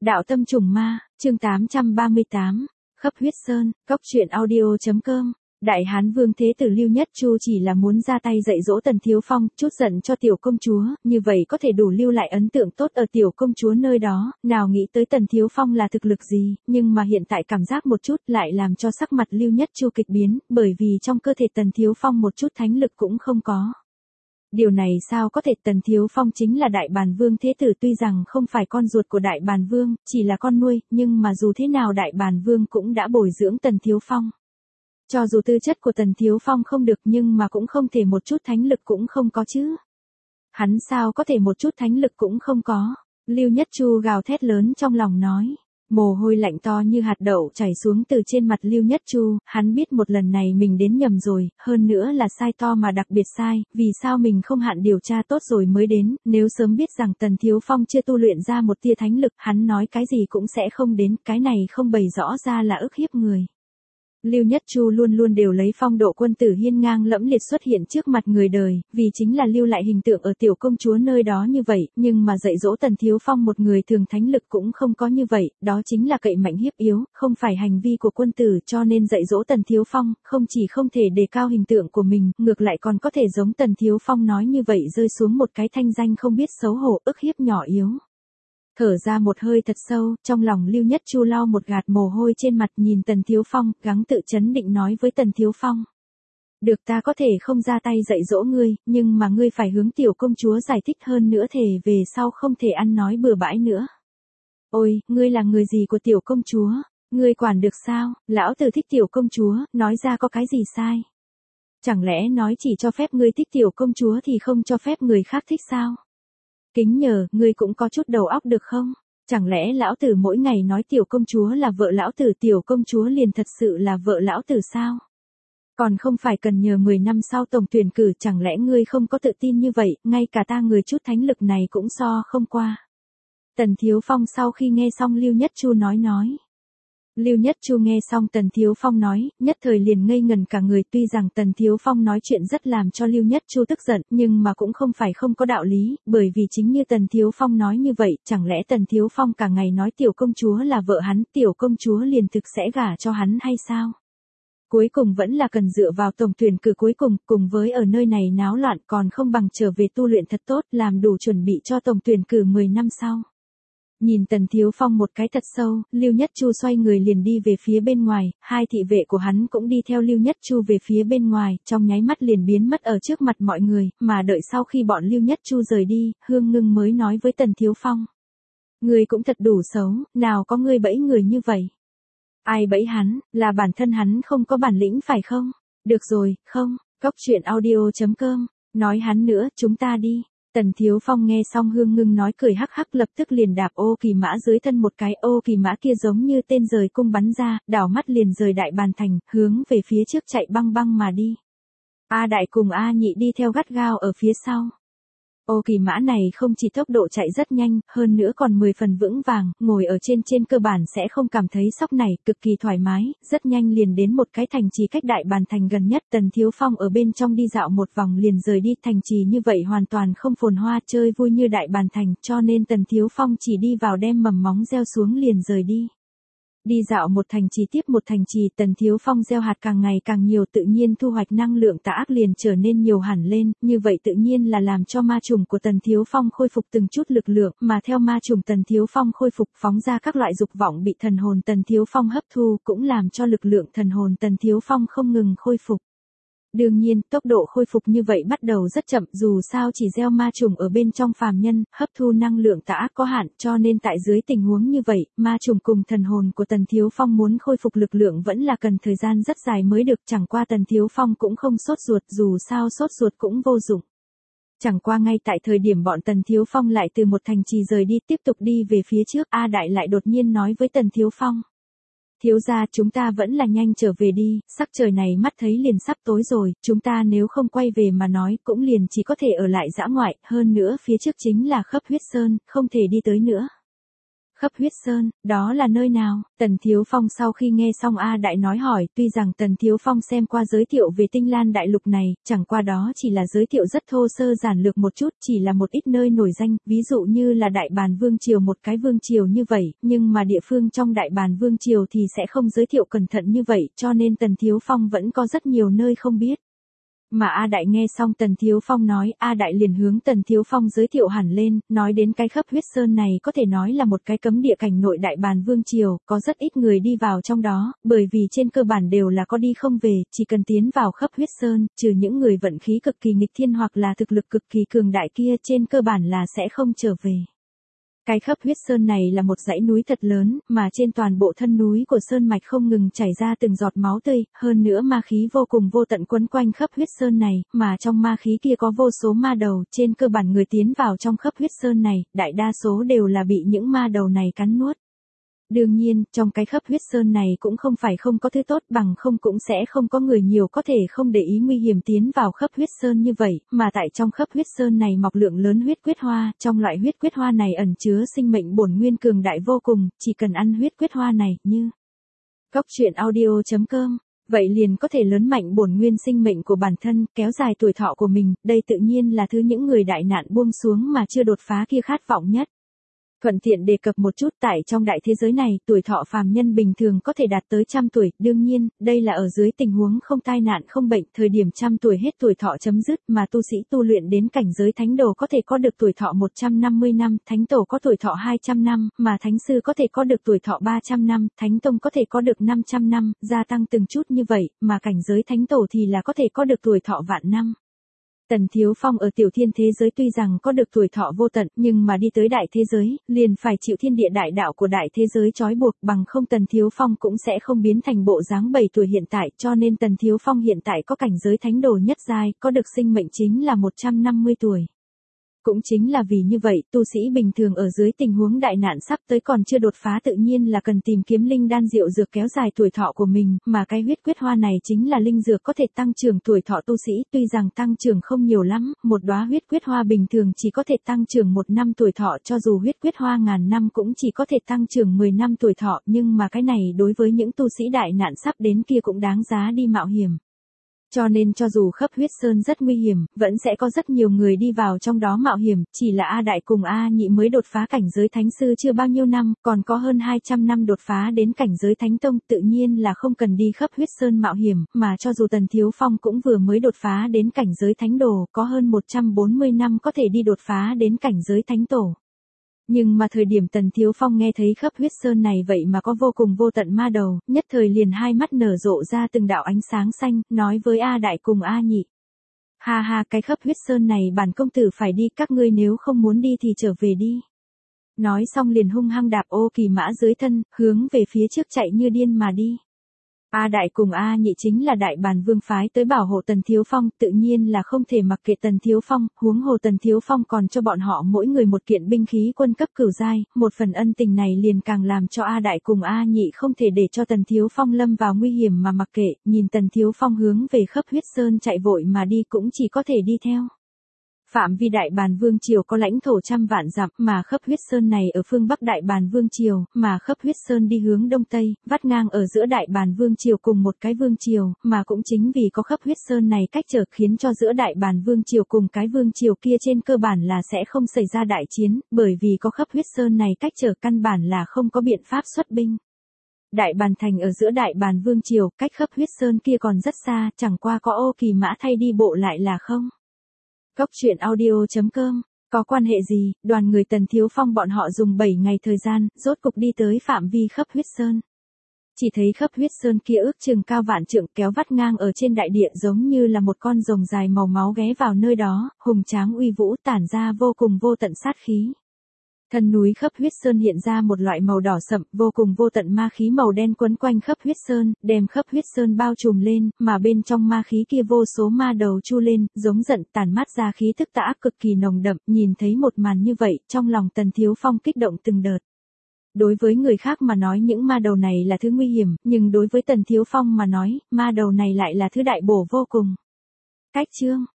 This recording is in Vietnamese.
Đạo tâm trùng ma, chương 838, Khắp huyết sơn, Cóc truyện audio.com. Đại Hán Vương Thế Tử Lưu Nhất Chu chỉ là muốn ra tay dạy dỗ Tần Thiếu Phong, chút giận cho tiểu công chúa, như vậy có thể đủ lưu lại ấn tượng tốt ở tiểu công chúa nơi đó, nào nghĩ tới Tần Thiếu Phong là thực lực gì, nhưng mà hiện tại cảm giác một chút lại làm cho sắc mặt Lưu Nhất Chu kịch biến, bởi vì trong cơ thể Tần Thiếu Phong một chút thánh lực cũng không có. Điều này sao có thể? Tần Thiếu Phong chính là Đại Bàn Vương Thế Tử, tuy rằng không phải con ruột của Đại Bàn Vương, chỉ là con nuôi, nhưng mà dù thế nào Đại Bàn Vương cũng đã bồi dưỡng Tần Thiếu Phong. Cho dù tư chất của Tần Thiếu Phong không được nhưng mà cũng không thể một chút thánh lực cũng không có chứ. Hắn sao có thể một chút thánh lực cũng không có? Lưu Nhất Chu gào thét lớn trong lòng nói. Mồ hôi lạnh to như hạt đậu chảy xuống từ trên mặt Lưu Nhất Chu, hắn biết một lần này mình đến nhầm rồi, hơn nữa là sai to mà đặc biệt sai, vì sao mình không hạn điều tra tốt rồi mới đến, nếu sớm biết rằng Tần Thiếu Phong chưa tu luyện ra một tia thánh lực, hắn nói cái gì cũng sẽ không đến, cái này không bày rõ ra là ức hiếp người. Lưu Nhất Chu luôn luôn đều lấy phong độ quân tử hiên ngang lẫm liệt xuất hiện trước mặt người đời, vì chính là lưu lại hình tượng ở tiểu công chúa nơi đó như vậy, nhưng mà dạy dỗ Tần Thiếu Phong một người thường thánh lực cũng không có như vậy, đó chính là cậy mạnh hiếp yếu, không phải hành vi của quân tử, cho nên dạy dỗ Tần Thiếu Phong, không chỉ không thể đề cao hình tượng của mình, ngược lại còn có thể giống Tần Thiếu Phong nói như vậy rơi xuống một cái thanh danh không biết xấu hổ, ức hiếp nhỏ yếu. Thở ra một hơi thật sâu, trong lòng Lưu Nhất Chu lau một gạt mồ hôi trên mặt, nhìn Tần Thiếu Phong, gắng tự chấn định nói với Tần Thiếu Phong. Được, ta có thể không ra tay dạy dỗ ngươi, nhưng mà ngươi phải hướng tiểu công chúa giải thích hơn nữa, thể về sau không thể ăn nói bừa bãi nữa. Ôi, ngươi là người gì của tiểu công chúa? Ngươi quản được sao? Lão tử thích tiểu công chúa, nói ra có cái gì sai? Chẳng lẽ nói chỉ cho phép ngươi thích tiểu công chúa thì không cho phép người khác thích sao? Kính nhờ, ngươi cũng có chút đầu óc được không? Chẳng lẽ lão tử mỗi ngày nói tiểu công chúa là vợ lão tử, tiểu công chúa liền thật sự là vợ lão tử sao? Còn không phải cần nhờ 10 năm sau tổng tuyển cử, chẳng lẽ ngươi không có tự tin như vậy, ngay cả ta người chút thánh lực này cũng so không qua. Tần Thiếu Phong sau khi nghe xong Lưu Nhất Chu nói. Lưu Nhất Chu nghe xong Tần Thiếu Phong nói, nhất thời liền ngây ngần cả người, tuy rằng Tần Thiếu Phong nói chuyện rất làm cho Lưu Nhất Chu tức giận, nhưng mà cũng không phải không có đạo lý, bởi vì chính như Tần Thiếu Phong nói như vậy, chẳng lẽ Tần Thiếu Phong cả ngày nói tiểu công chúa là vợ hắn, tiểu công chúa liền thực sẽ gả cho hắn hay sao? Cuối cùng vẫn là cần dựa vào tổng tuyển cử cuối cùng với ở nơi này náo loạn, còn không bằng trở về tu luyện thật tốt, làm đủ chuẩn bị cho tổng tuyển cử 10 năm sau. Nhìn Tần Thiếu Phong một cái thật sâu, Lưu Nhất Chu xoay người liền đi về phía bên ngoài, hai thị vệ của hắn cũng đi theo Lưu Nhất Chu về phía bên ngoài, trong nháy mắt liền biến mất ở trước mặt mọi người, mà đợi sau khi bọn Lưu Nhất Chu rời đi, Hương Ngưng mới nói với Tần Thiếu Phong. Ngươi cũng thật đủ xấu, nào có ngươi bẫy người như vậy. Ai bẫy hắn, là bản thân hắn không có bản lĩnh phải không? Được rồi, không, Cóc truyện audio.com, nói hắn nữa, chúng ta đi. Tần Thiếu Phong nghe xong Hương Ngưng nói cười hắc hắc, lập tức liền đạp ô kỳ mã dưới thân một cái, ô kỳ mã kia giống như tên rời cung bắn ra, đảo mắt liền rời Đại Bàn Thành, hướng về phía trước chạy băng băng mà đi. A Đại cùng A Nhị đi theo gắt gao ở phía sau. Ô kỳ mã này không chỉ tốc độ chạy rất nhanh, hơn nữa còn 10 phần vững vàng, ngồi ở trên cơ bản sẽ không cảm thấy sóc này, cực kỳ thoải mái, rất nhanh liền đến một cái thành trì cách Đại Bàn Thành gần nhất. Tần Thiếu Phong ở bên trong đi dạo một vòng liền rời đi, thành trì như vậy hoàn toàn không phồn hoa chơi vui như Đại Bàn Thành, cho nên Tần Thiếu Phong chỉ đi vào đem mầm móng gieo xuống liền rời đi. Đi dạo một thành trì tiếp một thành trì, Tần Thiếu Phong gieo hạt càng ngày càng nhiều, tự nhiên thu hoạch năng lượng tà ác liền trở nên nhiều hẳn lên, như vậy tự nhiên là làm cho ma trùng của Tần Thiếu Phong khôi phục từng chút lực lượng, mà theo ma trùng Tần Thiếu Phong khôi phục phóng ra các loại dục vọng bị thần hồn Tần Thiếu Phong hấp thu, cũng làm cho lực lượng thần hồn Tần Thiếu Phong không ngừng khôi phục. Đương nhiên, tốc độ khôi phục như vậy bắt đầu rất chậm, dù sao chỉ gieo ma trùng ở bên trong phàm nhân, hấp thu năng lượng tà ác có hạn, cho nên tại dưới tình huống như vậy, ma trùng cùng thần hồn của Tần Thiếu Phong muốn khôi phục lực lượng vẫn là cần thời gian rất dài mới được, chẳng qua Tần Thiếu Phong cũng không sốt ruột, dù sao sốt ruột cũng vô dụng. Chẳng qua ngay tại thời điểm bọn Tần Thiếu Phong lại từ một thành trì rời đi tiếp tục đi về phía trước, A Đại lại đột nhiên nói với Tần Thiếu Phong. Thiếu gia, chúng ta vẫn là nhanh trở về đi, sắc trời này mắt thấy liền sắp tối rồi, chúng ta nếu không quay về mà nói cũng liền chỉ có thể ở lại dã ngoại, hơn nữa phía trước chính là Khắp huyết sơn, không thể đi tới nữa. Khắp huyết sơn, đó là nơi nào? Tần Thiếu Phong sau khi nghe xong A Đại nói hỏi, tuy rằng Tần Thiếu Phong xem qua giới thiệu về Tinh Lan Đại Lục này, chẳng qua đó chỉ là giới thiệu rất thô sơ giản lược một chút, chỉ là một ít nơi nổi danh, ví dụ như là Đại Bàn Vương Triều một cái vương triều như vậy, nhưng mà địa phương trong Đại Bàn Vương Triều thì sẽ không giới thiệu cẩn thận như vậy, cho nên Tần Thiếu Phong vẫn có rất nhiều nơi không biết. Mà A Đại nghe xong Tần Thiếu Phong nói, A Đại liền hướng Tần Thiếu Phong giới thiệu hẳn lên, nói đến cái Khắp huyết sơn này có thể nói là một cái cấm địa cảnh nội Đại Bàn Vương Triều, có rất ít người đi vào trong đó, bởi vì trên cơ bản đều là có đi không về, chỉ cần tiến vào Khắp huyết sơn, trừ những người vận khí cực kỳ nghịch thiên hoặc là thực lực cực kỳ cường đại kia trên cơ bản là sẽ không trở về. Cái Khắp huyết sơn này là một dãy núi thật lớn, mà trên toàn bộ thân núi của sơn mạch không ngừng chảy ra từng giọt máu tươi, hơn nữa ma khí vô cùng vô tận quấn quanh Khắp huyết sơn này, mà trong ma khí kia có vô số ma đầu, trên cơ bản người tiến vào trong Khắp huyết sơn này, đại đa số đều là bị những ma đầu này cắn nuốt. Đương nhiên, trong cái Khắp huyết sơn này cũng không phải không có thứ tốt, bằng không cũng sẽ không có người nhiều có thể không để ý nguy hiểm tiến vào Khắp huyết sơn như vậy, mà tại trong Khắp huyết sơn này mọc lượng lớn huyết quyết hoa, trong loại huyết quyết hoa này ẩn chứa sinh mệnh bổn nguyên cường đại vô cùng, chỉ cần ăn huyết quyết hoa này, như Goctruyện.audio.com, vậy liền có thể lớn mạnh bổn nguyên sinh mệnh của bản thân, kéo dài tuổi thọ của mình, đây tự nhiên là thứ những người đại nạn buông xuống mà chưa đột phá kia khát vọng nhất. Thuận tiện đề cập một chút, tại trong đại thế giới này, tuổi thọ phàm nhân bình thường có thể đạt tới 100 tuổi, đương nhiên, đây là ở dưới tình huống không tai nạn không bệnh, thời điểm 100 tuổi hết tuổi thọ chấm dứt, mà tu sĩ tu luyện đến cảnh giới thánh đồ có thể có được tuổi thọ 150 năm, thánh tổ có tuổi thọ 200 năm, mà thánh sư có thể có được tuổi thọ 300 năm, thánh tông có thể có được 500 năm, gia tăng từng chút như vậy, mà cảnh giới thánh tổ thì là có thể có được tuổi thọ vạn năm. Tần Thiếu Phong ở tiểu thiên thế giới tuy rằng có được tuổi thọ vô tận, nhưng mà đi tới đại thế giới, liền phải chịu thiên địa đại đạo của đại thế giới trói buộc, bằng không Tần Thiếu Phong cũng sẽ không biến thành bộ dáng 7 tuổi hiện tại, cho nên Tần Thiếu Phong hiện tại có cảnh giới thánh đồ nhất giai, có được sinh mệnh chính là 150 tuổi. Cũng chính là vì như vậy, tu sĩ bình thường ở dưới tình huống đại nạn sắp tới còn chưa đột phá tự nhiên là cần tìm kiếm linh đan diệu dược kéo dài tuổi thọ của mình, mà cái huyết quyết hoa này chính là linh dược có thể tăng trưởng tuổi thọ tu sĩ, tuy rằng tăng trưởng không nhiều lắm, một đóa huyết quyết hoa bình thường chỉ có thể tăng trưởng 1 năm tuổi thọ, cho dù huyết quyết hoa ngàn năm cũng chỉ có thể tăng trưởng 10 năm tuổi thọ, nhưng mà cái này đối với những tu sĩ đại nạn sắp đến kia cũng đáng giá đi mạo hiểm. Cho nên cho dù Khắp huyết sơn rất nguy hiểm, vẫn sẽ có rất nhiều người đi vào trong đó mạo hiểm, chỉ là A Đại cùng A Nhị mới đột phá cảnh giới thánh sư chưa bao nhiêu năm, còn có hơn 200 năm đột phá đến cảnh giới thánh tông, tự nhiên là không cần đi Khắp huyết sơn mạo hiểm, mà cho dù Tần Thiếu Phong cũng vừa mới đột phá đến cảnh giới thánh đồ, có hơn 140 năm có thể đi đột phá đến cảnh giới thánh tổ. Nhưng mà thời điểm Tần Thiếu Phong nghe thấy Khắp huyết sơn này vậy mà có vô cùng vô tận ma đầu, nhất thời liền hai mắt nở rộ ra từng đạo ánh sáng xanh, nói với A Đại cùng A Nhị. Ha ha, cái Khắp huyết sơn này bản công tử phải đi, các ngươi nếu không muốn đi thì trở về đi. Nói xong liền hung hăng đạp ô kỳ mã dưới thân, hướng về phía trước chạy như điên mà đi. A Đại cùng A Nhị chính là Đại Bàn Vương phái tới bảo hộ Tần Thiếu Phong, tự nhiên là không thể mặc kệ Tần Thiếu Phong, huống hồ Tần Thiếu Phong còn cho bọn họ mỗi người một kiện binh khí quân cấp cửu giai, một phần ân tình này liền càng làm cho A Đại cùng A Nhị không thể để cho Tần Thiếu Phong lâm vào nguy hiểm mà mặc kệ, nhìn Tần Thiếu Phong hướng về Khắp huyết sơn chạy vội mà đi cũng chỉ có thể đi theo. Phạm vi Đại Bàn Vương Triều có lãnh thổ trăm vạn dặm, mà Khắp huyết sơn này ở phương Bắc Đại Bàn Vương Triều, mà Khắp huyết sơn đi hướng Đông Tây, vắt ngang ở giữa Đại Bàn Vương Triều cùng một cái Vương Triều, mà cũng chính vì có Khắp huyết sơn này cách trở khiến cho giữa Đại Bàn Vương Triều cùng cái Vương Triều kia trên cơ bản là sẽ không xảy ra đại chiến, bởi vì có Khắp huyết sơn này cách trở căn bản là không có biện pháp xuất binh. Đại Bàn Thành ở giữa Đại Bàn Vương Triều, cách Khắp huyết sơn kia còn rất xa, chẳng qua có ô kỳ mã thay đi bộ lại là không. Goctruyện.audio.com, có quan hệ gì, đoàn người Tần Thiếu Phong bọn họ dùng 7 ngày thời gian, rốt cục đi tới phạm vi Khắp huyết sơn. Chỉ thấy Khắp huyết sơn kia ước chừng cao vạn trượng kéo vắt ngang ở trên đại địa giống như là một con rồng dài màu máu ghé vào nơi đó, hùng tráng uy vũ tản ra vô cùng vô tận sát khí. Thân núi Khắp huyết sơn hiện ra một loại màu đỏ sậm, vô cùng vô tận ma khí màu đen quấn quanh Khắp huyết sơn, đem Khắp huyết sơn bao trùm lên, mà bên trong ma khí kia vô số ma đầu chu lên, giống giận tản mát ra khí tức tà ác cực kỳ nồng đậm, nhìn thấy một màn như vậy, trong lòng Tần Thiếu Phong kích động từng đợt. Đối với người khác mà nói những ma đầu này là thứ nguy hiểm, nhưng đối với Tần Thiếu Phong mà nói, ma đầu này lại là thứ đại bổ vô cùng. Cách chương